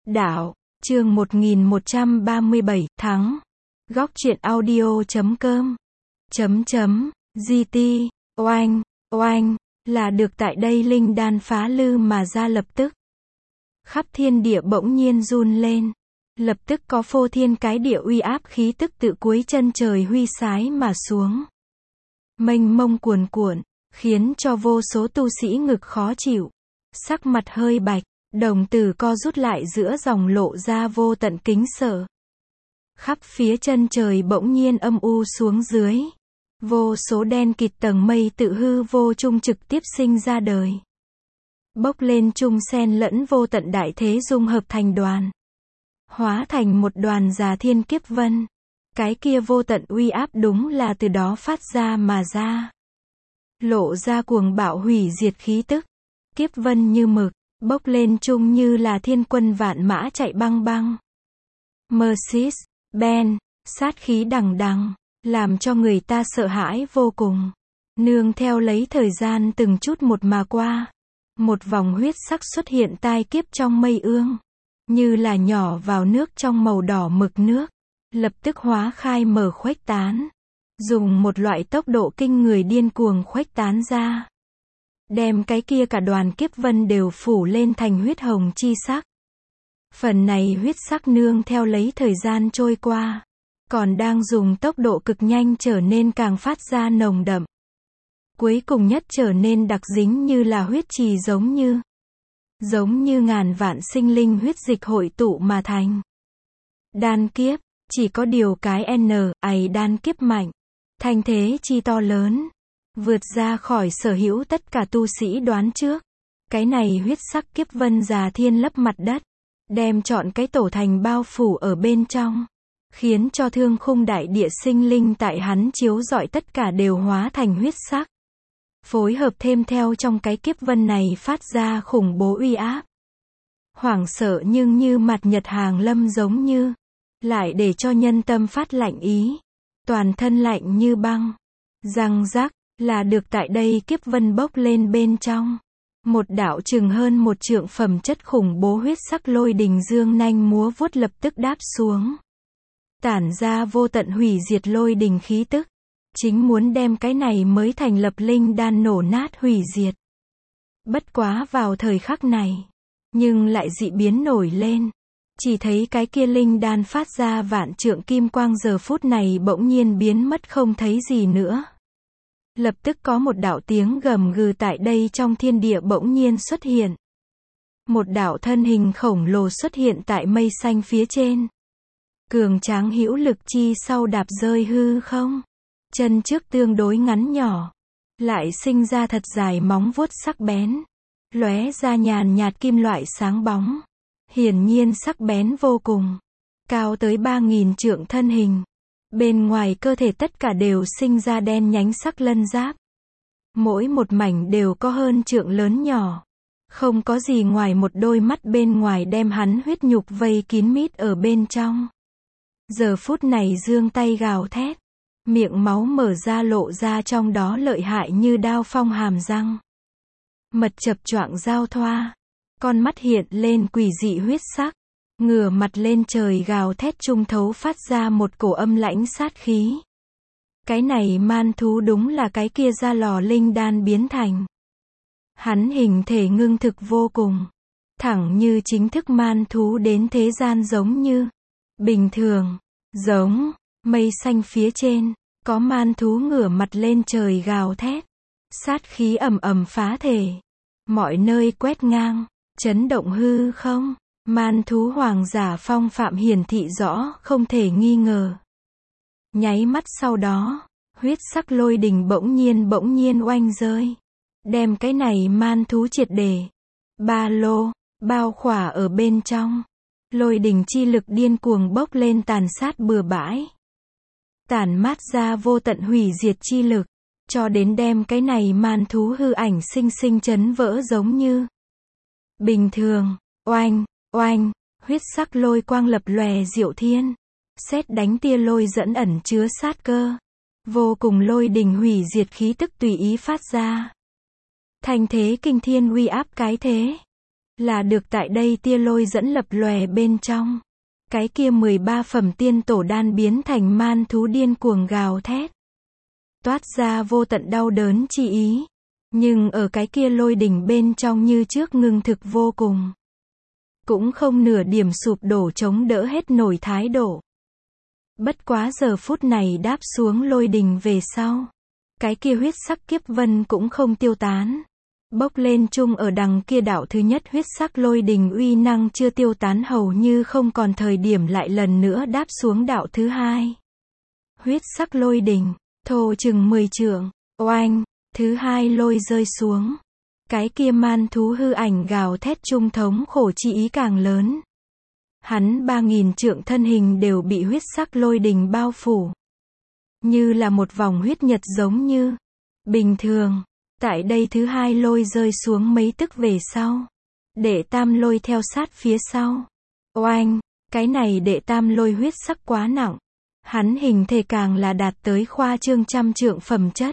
Đạo, chương 1137, thắng. Góc truyện audio.com. GT, oanh, oanh, là được tại đây linh đan phá lư mà ra lập tức. Khắp thiên địa bỗng nhiên run lên. Lập tức có phô thiên cái địa uy áp khí tức tự cuối chân trời huy sái mà xuống. Mênh mông cuồn cuộn, khiến cho vô số tu sĩ ngực khó chịu. Sắc mặt hơi bạch, đồng tử co rút lại giữa dòng lộ ra vô tận kính sợ. Khắp phía chân trời bỗng nhiên âm u xuống dưới. Vô số đen kịt tầng mây tự hư vô chung trực tiếp sinh ra đời. Bốc lên chung xen lẫn vô tận đại thế dung hợp thành đoàn. Hóa thành một đoàn già thiên kiếp vân. Cái kia vô tận uy áp đúng là từ đó phát ra mà ra. Lộ ra cuồng bạo hủy diệt khí tức. Kiếp vân như mực, bốc lên chung như là thiên quân vạn mã chạy băng băng. Mercedes, Ben, sát khí đằng đằng, làm cho người ta sợ hãi vô cùng. Nương theo lấy thời gian từng chút một mà qua. Một vòng huyết sắc xuất hiện tai kiếp trong mây ương. Như là nhỏ vào nước trong màu đỏ mực nước. Lập tức hóa khai mở khuếch tán. Dùng một loại tốc độ kinh người điên cuồng khuếch tán ra. Đem cái kia cả đoàn kiếp vân đều phủ lên thành huyết hồng chi sắc. Phần này huyết sắc nương theo lấy thời gian trôi qua. Còn đang dùng tốc độ cực nhanh trở nên càng phát ra nồng đậm. Cuối cùng nhất trở nên đặc dính như là huyết trì giống như ngàn vạn sinh linh huyết dịch hội tụ mà thành. Đan kiếp, chỉ có điều cái đan kiếp mạnh. Thanh thế chi to lớn. Vượt ra khỏi sở hữu tất cả tu sĩ đoán trước. Cái này huyết sắc kiếp vân già thiên lấp mặt đất. Đem trọn cái tổ thành bao phủ ở bên trong. Khiến cho thương khung đại địa sinh linh tại hắn chiếu rọi tất cả đều hóa thành huyết sắc. Phối hợp thêm theo trong cái kiếp vân này phát ra khủng bố uy áp. Hoảng sợ nhưng như mặt nhật hàng lâm giống như. Lại để cho nhân tâm phát lạnh ý. Toàn thân lạnh như băng. Răng rắc, là được tại đây kiếp vân bốc lên bên trong. Một đạo chừng hơn một trượng phẩm chất khủng bố huyết sắc lôi đình dương nanh múa vuốt lập tức đáp xuống. Tản ra vô tận hủy diệt lôi đình khí tức. Chính muốn đem cái này mới thành lập linh đan nổ nát hủy diệt. Bất quá vào thời khắc này. Nhưng lại dị biến nổi lên. Chỉ thấy cái kia linh đan phát ra vạn trượng kim quang giờ phút này bỗng nhiên biến mất không thấy gì nữa. Lập tức có một đạo tiếng gầm gừ tại đây trong thiên địa bỗng nhiên xuất hiện. Một đạo thân hình khổng lồ xuất hiện tại mây xanh phía trên. Cường tráng hữu lực chi sau đạp rơi hư không. Chân trước tương đối ngắn nhỏ. Lại sinh ra thật dài móng vuốt sắc bén. Lóe ra nhàn nhạt kim loại sáng bóng. Hiển nhiên sắc bén vô cùng. Cao tới 3.000 trượng thân hình. Bên ngoài cơ thể tất cả đều sinh ra đen nhánh sắc lân giáp. Mỗi một mảnh đều có hơn trượng lớn nhỏ. Không có gì ngoài một đôi mắt bên ngoài đem hắn huyết nhục vây kín mít ở bên trong. Giờ phút này giương tay gào thét. Miệng máu mở ra lộ ra trong đó lợi hại như đao phong hàm răng. Mật chập choạng giao thoa. Con mắt hiện lên quỷ dị huyết sắc. Ngửa mặt lên trời gào thét trung thấu phát ra một cổ âm lãnh sát khí. Cái này man thú đúng là cái kia ra lò linh đan biến thành. Hắn hình thể ngưng thực vô cùng. Thẳng như chính thức man thú đến thế gian giống như. Bình thường. Giống. Mây xanh phía trên. Có man thú ngửa mặt lên trời gào thét. Sát khí ầm ầm phá thể. Mọi nơi quét ngang. Chấn động hư không. Man thú hoàng giả phong phạm hiển thị rõ không thể nghi ngờ. Nháy mắt sau đó. Huyết sắc lôi đình bỗng nhiên oanh rơi. Đem cái này man thú triệt để. Ba lô. Bao khỏa ở bên trong. Lôi đình chi lực điên cuồng bốc lên tàn sát bừa bãi. Tản mát ra vô tận hủy diệt chi lực. Cho đến đem cái này man thú hư ảnh sinh sinh chấn vỡ giống như. Bình thường. Oanh, oanh. Huyết sắc lôi quang lập lòe diệu thiên. Sét đánh tia lôi dẫn ẩn chứa sát cơ. Vô cùng lôi đình hủy diệt khí tức tùy ý phát ra. Thành thế kinh thiên uy áp cái thế. là được tại đây tia lôi dẫn lập lòe bên trong. Cái kia 13 phẩm tiên tổ đan biến thành man thú điên cuồng gào thét. Toát ra vô tận đau đớn chi ý. Nhưng ở cái kia lôi đỉnh bên trong như trước ngưng thực vô cùng. Cũng không nửa điểm sụp đổ chống đỡ hết nổi thái độ. Bất quá giờ phút này đáp xuống lôi đỉnh về sau. Cái kia huyết sắc kiếp vân cũng không tiêu tán. Bốc lên chung ở đằng kia đạo thứ nhất huyết sắc lôi đỉnh uy năng chưa tiêu tán hầu như không còn thời điểm lại lần nữa đáp xuống đạo thứ hai. Huyết sắc lôi đỉnh, thô chừng 10 trượng, oanh, thứ hai lôi rơi xuống. Cái kia man thú hư ảnh gào thét trung thống khổ chi ý càng lớn. Hắn 3000 trượng thân hình đều bị huyết sắc lôi đỉnh bao phủ. Như là một vòng huyết nhật giống như. Bình thường, tại đây thứ hai lôi rơi xuống mấy tức về sau. Đệ tam lôi theo sát phía sau. Oanh, cái này đệ tam lôi huyết sắc quá nặng. Hắn hình thể càng là đạt tới khoa trương trăm trượng phẩm chất.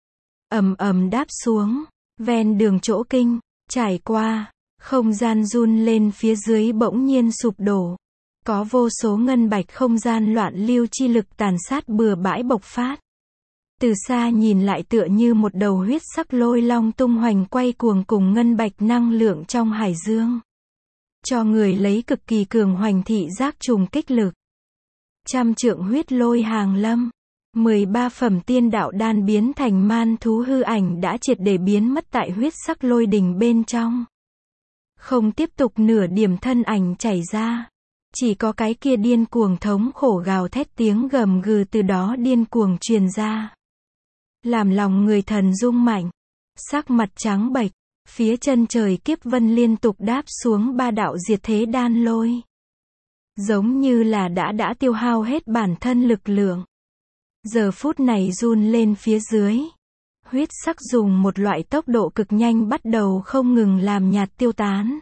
Ầm ầm đáp xuống, ven đường chỗ kinh, trải qua, không gian run lên phía dưới bỗng nhiên sụp đổ. Có vô số ngân bạch không gian loạn lưu chi lực tàn sát bừa bãi bộc phát. Từ xa nhìn lại tựa như một đầu huyết sắc lôi long tung hoành quay cuồng cùng ngân bạch năng lượng trong hải dương. Cho người lấy cực kỳ cường hoành thị giác trùng kích lực. Trăm trượng huyết lôi hàng lâm. 13 phẩm tiên đạo đan biến thành man thú hư ảnh đã triệt để biến mất tại huyết sắc lôi đỉnh bên trong. Không tiếp tục nửa điểm thân ảnh chảy ra. Chỉ có cái kia điên cuồng thống khổ gào thét tiếng gầm gừ từ đó điên cuồng truyền ra. Làm lòng người thần rung mạnh. Sắc mặt trắng bệch. Phía chân trời kiếp vân liên tục đáp xuống ba đạo diệt thế đan lôi. Giống như là đã tiêu hao hết bản thân lực lượng. Giờ phút này run lên phía dưới. Huyết sắc dùng một loại tốc độ cực nhanh bắt đầu không ngừng làm nhạt tiêu tán.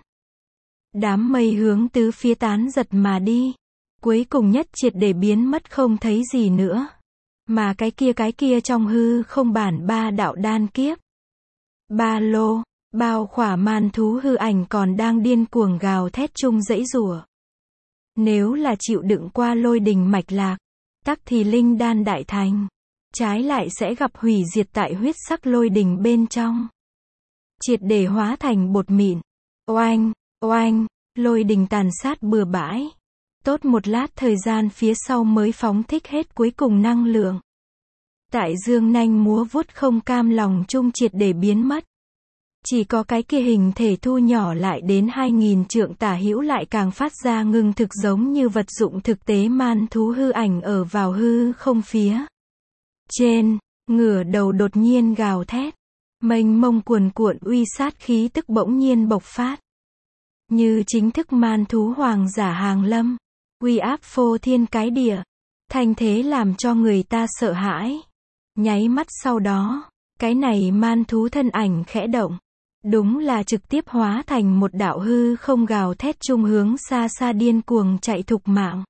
Đám mây hướng tứ phía tán giật mà đi. Cuối cùng nhất triệt để biến mất không thấy gì nữa. Mà cái kia trong hư không bản ba đạo đan kiếp. Ba lô, bao khỏa man thú hư ảnh còn đang điên cuồng gào thét chung dãy rủa. Nếu là chịu đựng qua lôi đình mạch lạc, tắc thì linh đan đại thành. Trái lại sẽ gặp hủy diệt tại huyết sắc lôi đình bên trong. Triệt để hóa thành bột mịn. Oanh, oanh, lôi đình tàn sát bừa bãi. Tốt một lát thời gian phía sau mới phóng thích hết cuối cùng năng lượng. Tại dương nanh múa vuốt không cam lòng chung triệt để biến mất. Chỉ có cái kia hình thể thu nhỏ lại đến 2000 trượng tả hữu lại càng phát ra ngưng thực giống như vật dụng thực tế man thú hư ảnh ở vào hư không phía. Trên, ngửa đầu đột nhiên gào thét. Mênh mông cuồn cuộn uy sát khí tức bỗng nhiên bộc phát. Như chính thức man thú hoàng giả hàng lâm. Uy áp phô thiên cái địa. Thanh thế làm cho người ta sợ hãi. Nháy mắt sau đó, cái này man thú thân ảnh khẽ động. Đúng là trực tiếp hóa thành một đạo hư không gào thét trung hướng xa xa điên cuồng chạy thục mạng.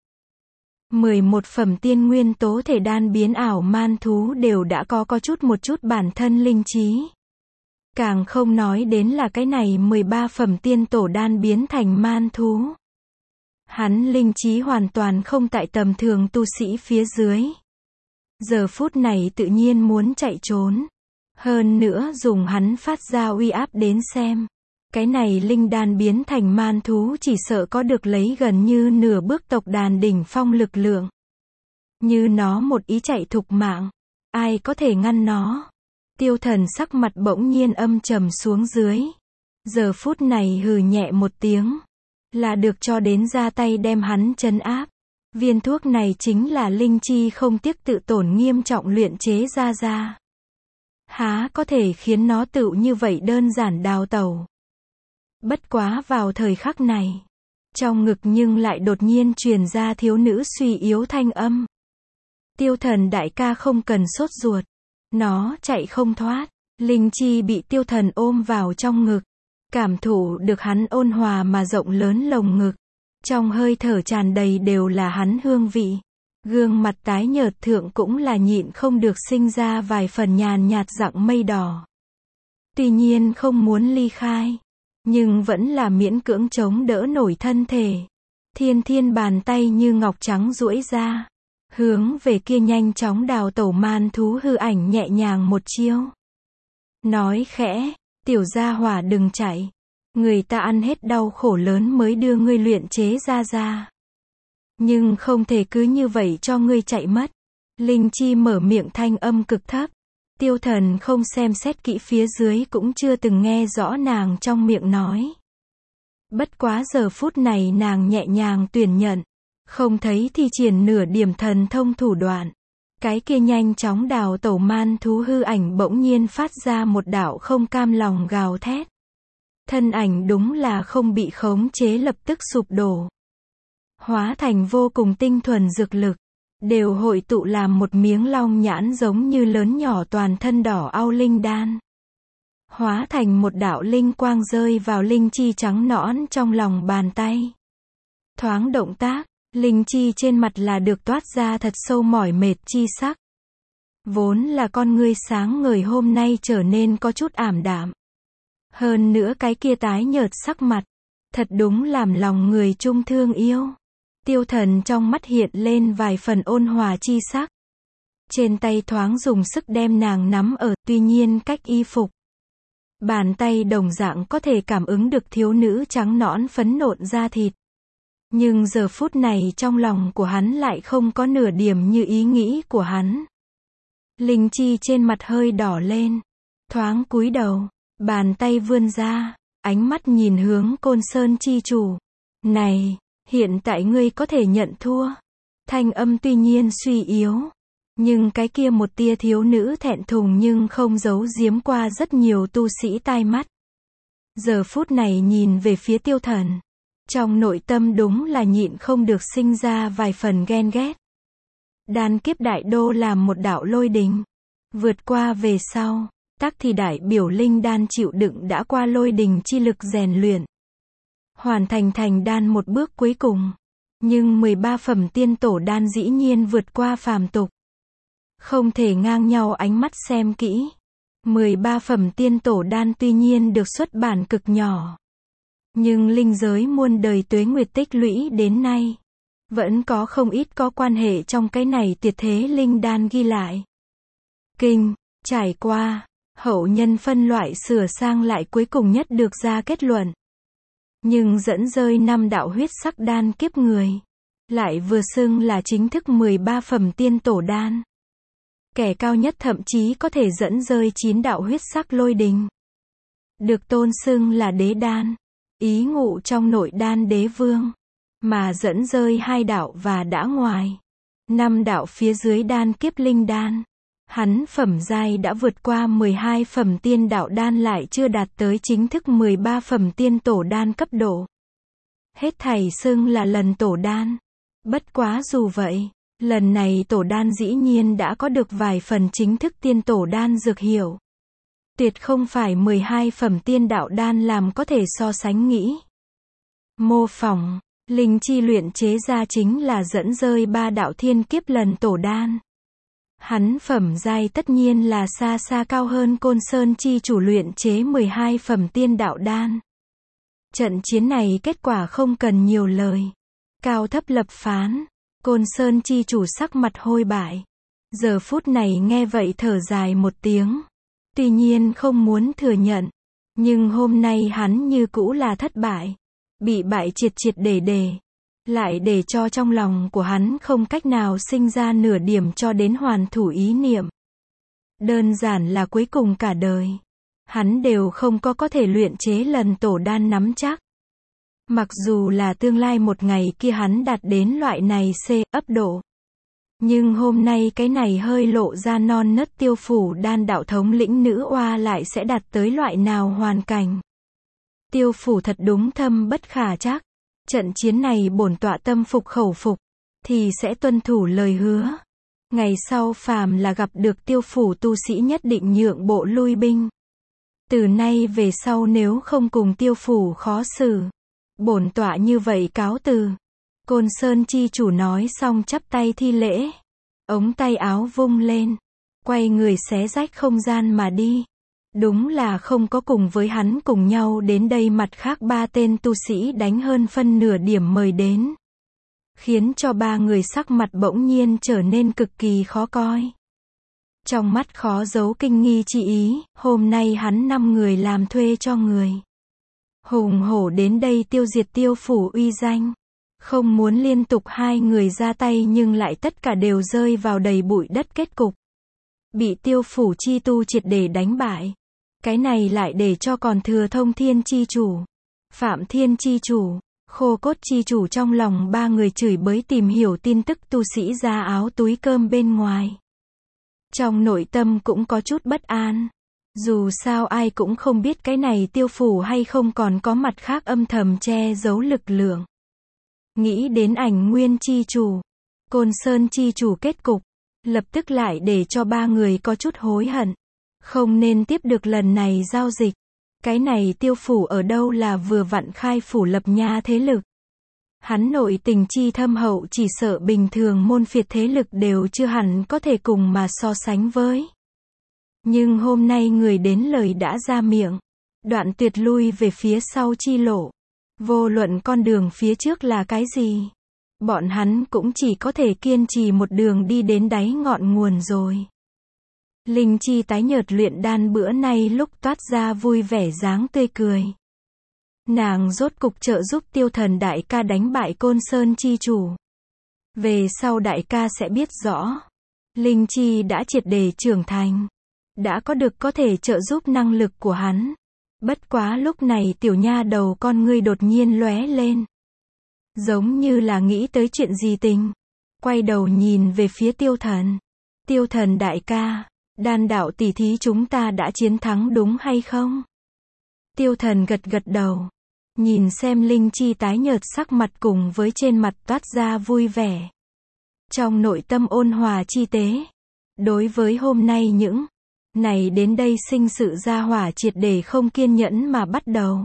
11 phẩm tiên nguyên tố thể đan biến ảo man thú đều đã có một chút bản thân linh trí. Càng không nói đến là cái này 13 phẩm tiên tổ đan biến thành man thú. Hắn linh trí hoàn toàn không tại tầm thường tu sĩ phía dưới. Giờ phút này tự nhiên muốn chạy trốn. Hơn nữa dùng hắn phát ra uy áp đến xem. Cái này linh đan biến thành man thú chỉ sợ có được lấy gần như nửa bước tộc đàn đỉnh phong lực lượng. Như nó một ý chạy thục mạng. Ai có thể ngăn nó? Tiêu Thần sắc mặt bỗng nhiên âm trầm xuống dưới. Giờ phút này hừ nhẹ một tiếng. Là được cho đến ra tay đem hắn trấn áp. Viên thuốc này chính là linh chi không tiếc tự tổn nghiêm trọng luyện chế ra. Há có thể khiến nó tự như vậy đơn giản đào tẩu. Bất quá vào thời khắc này. Trong ngực nhưng lại đột nhiên truyền ra thiếu nữ suy yếu thanh âm. Tiêu Thần đại ca không cần sốt ruột. Nó chạy không thoát. Linh chi bị Tiêu Thần ôm vào trong ngực. Cảm thụ được hắn ôn hòa mà rộng lớn lồng ngực. Trong hơi thở tràn đầy đều là hắn hương vị. Gương mặt tái nhợt thượng cũng là nhịn không được sinh ra vài phần nhàn nhạt dạng mây đỏ. Tuy nhiên không muốn ly khai. nhưng vẫn là miễn cưỡng chống đỡ nổi thân thể. Thiên Thiên bàn tay như ngọc trắng duỗi ra, hướng về kia nhanh chóng đào tẩu man thú hư ảnh nhẹ nhàng một chiêu. Nói khẽ, tiểu gia hỏa đừng chạy. Người ta ăn hết đau khổ lớn mới đưa ngươi luyện chế ra. Nhưng không thể cứ như vậy cho ngươi chạy mất. Linh Chi mở miệng thanh âm cực thấp. Tiêu Thần không xem xét kỹ phía dưới cũng chưa từng nghe rõ nàng trong miệng nói. Bất quá giờ phút này nàng nhẹ nhàng tuyển nhận. Không thấy thi triển nửa điểm thần thông thủ đoạn. Cái kia nhanh chóng đào tẩu man thú hư ảnh bỗng nhiên phát ra một đạo không cam lòng gào thét. Thân ảnh đúng là không bị khống chế lập tức sụp đổ. Hóa thành vô cùng tinh thuần dược lực. Đều hội tụ làm một miếng long nhãn giống như lớn nhỏ toàn thân đỏ au linh đan. Hóa thành một đạo linh quang rơi vào linh chi trắng nõn trong lòng bàn tay. Thoáng động tác, linh chi trên mặt là được toát ra thật sâu mỏi mệt chi sắc. Vốn là con ngươi sáng ngời hôm nay trở nên có chút ảm đạm. Hơn nữa cái kia tái nhợt sắc mặt, thật đúng làm lòng người trung thương yêu. Tiêu Thần trong mắt hiện lên vài phần ôn hòa chi sắc. Trên tay thoáng dùng sức đem nàng nắm ở, tuy nhiên cách y phục. Bàn tay đồng dạng có thể cảm ứng được thiếu nữ trắng nõn phấn nộn da thịt. Nhưng giờ phút này trong lòng của hắn lại không có nửa điểm như ý nghĩ của hắn. Linh chi trên mặt hơi đỏ lên. Thoáng cúi đầu, bàn tay vươn ra, ánh mắt nhìn hướng Côn Sơn chi chủ. Này, hiện tại ngươi có thể nhận thua. Thanh âm tuy nhiên suy yếu. Nhưng cái kia một tia thiếu nữ thẹn thùng nhưng không giấu giếm qua rất nhiều tu sĩ tai mắt. Giờ phút này nhìn về phía Tiêu Thần. Trong nội tâm đúng là nhịn không được sinh ra vài phần ghen ghét. Đan kiếp đại đô làm một đạo lôi đình. Vượt qua về sau, tắc thì đại biểu linh đan chịu đựng đã qua lôi đình chi lực rèn luyện. Hoàn thành thành đan một bước cuối cùng. Nhưng 13 phẩm tiên tổ đan dĩ nhiên vượt qua phàm tục. Không thể ngang nhau ánh mắt xem kỹ. 13 phẩm tiên tổ đan tuy nhiên được xuất bản cực nhỏ. Nhưng linh giới muôn đời tuế nguyệt tích lũy đến nay. Vẫn có không ít có quan hệ trong cái này tuyệt thế linh đan ghi lại. Kinh, trải qua, hậu nhân phân loại sửa sang lại cuối cùng nhất được ra kết luận. Nhưng dẫn rơi 5 đạo huyết sắc đan kiếp người. Lại vừa xưng là chính thức 13 phẩm tiên tổ đan. Kẻ cao nhất thậm chí có thể dẫn rơi 9 đạo huyết sắc lôi đình. Được tôn xưng là đế đan. Ý ngụ trong nội đan đế vương. Mà dẫn rơi 2 đạo và đã ngoài. 5 đạo phía dưới đan kiếp linh đan. Hắn phẩm giai đã vượt qua 12 phẩm tiên đạo đan lại chưa đạt tới chính thức 13 phẩm tiên tổ đan cấp độ. Hết thảy xưng là lần tổ đan. Bất quá dù vậy, lần này tổ đan dĩ nhiên đã có được vài phần chính thức tiên tổ đan dược hiệu. Tuyệt không phải 12 phẩm tiên đạo đan làm có thể so sánh nghĩ. Mô phỏng, linh chi luyện chế ra chính là dẫn rơi 3 đạo thiên kiếp lần tổ đan. Hắn phẩm giai tất nhiên là xa xa cao hơn Côn Sơn chi chủ luyện chế 12 phẩm tiên đạo đan. Trận chiến này kết quả không cần nhiều lời. Cao thấp lập phán, Côn Sơn chi chủ sắc mặt hôi bại. Giờ phút này nghe vậy thở dài một tiếng. Tuy nhiên không muốn thừa nhận. Nhưng hôm nay hắn như cũ là thất bại. Bị bại triệt triệt để. Lại để cho trong lòng của hắn không cách nào sinh ra nửa điểm cho đến hoàn thủ ý niệm. Đơn giản là cuối cùng cả đời. Hắn đều không có thể luyện chế lần tổ đan nắm chắc. Mặc dù là tương lai một ngày kia hắn đạt đến loại này ấp độ. Nhưng hôm nay cái này hơi lộ ra non nớt Tiêu phủ đan đạo thống lĩnh nữ oa lại sẽ đạt tới loại nào hoàn cảnh. Tiêu phủ thật đúng thâm bất khả trắc. Trận chiến này bổn tọa tâm phục khẩu phục, thì sẽ tuân thủ lời hứa. Ngày sau phàm là gặp được Tiêu phủ tu sĩ nhất định nhượng bộ lui binh. Từ nay về sau nếu không cùng Tiêu phủ khó xử, bổn tọa như vậy cáo từ. Côn Sơn chi chủ nói xong chắp tay thi lễ. Ống tay áo vung lên, quay người xé rách không gian mà đi. Đúng là không có cùng với hắn cùng nhau đến đây mặt khác 3 tên tu sĩ đánh hơn phân nửa điểm mời đến. Khiến cho 3 người sắc mặt bỗng nhiên trở nên cực kỳ khó coi. Trong mắt khó giấu kinh nghi chi ý, hôm nay hắn 5 người làm thuê cho người. Hùng hổ đến đây tiêu diệt Tiêu phủ uy danh. Không muốn liên tục 2 người ra tay nhưng lại tất cả đều rơi vào đầy bụi đất kết cục. Bị Tiêu phủ chi tu triệt để đánh bại. Cái này lại để cho còn thừa Thông Thiên chi chủ, Phạm Thiên chi chủ, Khô Cốt chi chủ trong lòng 3 người chửi bới tìm hiểu tin tức tu sĩ ra áo túi cơm bên ngoài. Trong nội tâm cũng có chút bất an. Dù sao ai cũng không biết cái này Tiêu phủ hay không còn có mặt khác âm thầm che giấu lực lượng. Nghĩ đến Ảnh Nguyên chi chủ, Côn Sơn chi chủ kết cục, lập tức lại để cho 3 người có chút hối hận. Không nên tiếp được lần này giao dịch. Cái này Tiêu phủ ở đâu là vừa vặn khai phủ lập nhà thế lực. Hắn nội tình chi thâm hậu chỉ sợ bình thường môn phiệt thế lực đều chưa hẳn có thể cùng mà so sánh với. Nhưng hôm nay người đến lời đã ra miệng. Đoạn tuyệt lui về phía sau chi lộ. Vô luận con đường phía trước là cái gì. Bọn hắn cũng chỉ có thể kiên trì một đường đi đến đáy ngọn nguồn rồi. Linh Chi tái nhợt luyện đan bữa nay lúc toát ra vui vẻ dáng tươi cười. Nàng rốt cục trợ giúp Tiêu Thần đại ca đánh bại Côn Sơn chi chủ. Về sau đại ca sẽ biết rõ. Linh Chi đã triệt để trưởng thành. Đã có được có thể trợ giúp năng lực của hắn. Bất quá lúc này tiểu nha đầu con ngươi đột nhiên lóe lên. Giống như là nghĩ tới chuyện gì tình. Quay đầu nhìn về phía Tiêu Thần. Tiêu Thần đại ca. Đan đạo tỷ thí chúng ta đã chiến thắng đúng hay không? Tiêu Thần gật gật đầu. Nhìn xem Linh Chi tái nhợt sắc mặt cùng với trên mặt toát ra vui vẻ. Trong nội tâm ôn hòa chi tế. Đối với hôm nay những này đến đây sinh sự ra hỏa triệt để không kiên nhẫn mà bắt đầu.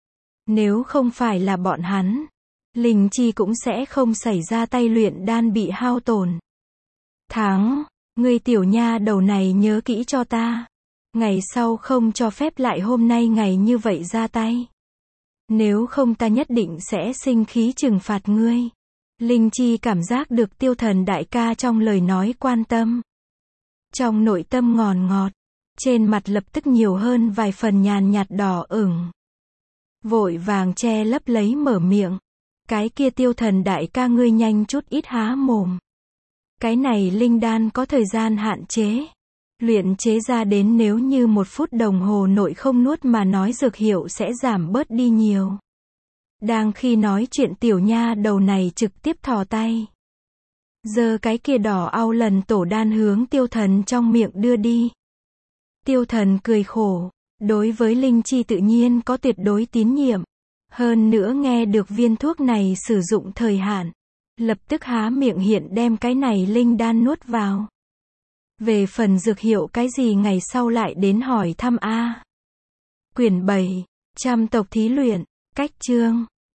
Nếu không phải là bọn hắn, Linh Chi cũng sẽ không xảy ra tay luyện đan bị hao tổn. Thắng. Ngươi tiểu nha đầu này nhớ kỹ cho ta. Ngày sau không cho phép lại hôm nay ngày như vậy ra tay. Nếu không ta nhất định sẽ sinh khí trừng phạt ngươi. Linh Chi cảm giác được Tiêu Thần đại ca trong lời nói quan tâm. Trong nội tâm ngòn ngọt. Trên mặt lập tức nhiều hơn vài phần nhàn nhạt đỏ ửng. Vội vàng che lấp lấy mở miệng. Cái kia Tiêu Thần đại ca ngươi nhanh chút ít há mồm. Cái này linh đan có thời gian hạn chế. Luyện chế ra đến nếu như 1 phút đồng hồ nội không nuốt mà nói dược hiệu sẽ giảm bớt đi nhiều. Đang khi nói chuyện tiểu nha đầu này trực tiếp thò tay. Giơ cái kia đỏ au lần tổ đan hướng Tiêu Thần trong miệng đưa đi. Tiêu Thần cười khổ. Đối với Linh Chi tự nhiên có tuyệt đối tín nhiệm. Hơn nữa nghe được viên thuốc này sử dụng thời hạn. Lập tức há miệng hiện đem cái này linh đan nuốt vào. Về phần dược hiệu cái gì ngày sau lại đến hỏi thăm a. Quyển 7, Trăm tộc thí luyện, cách chương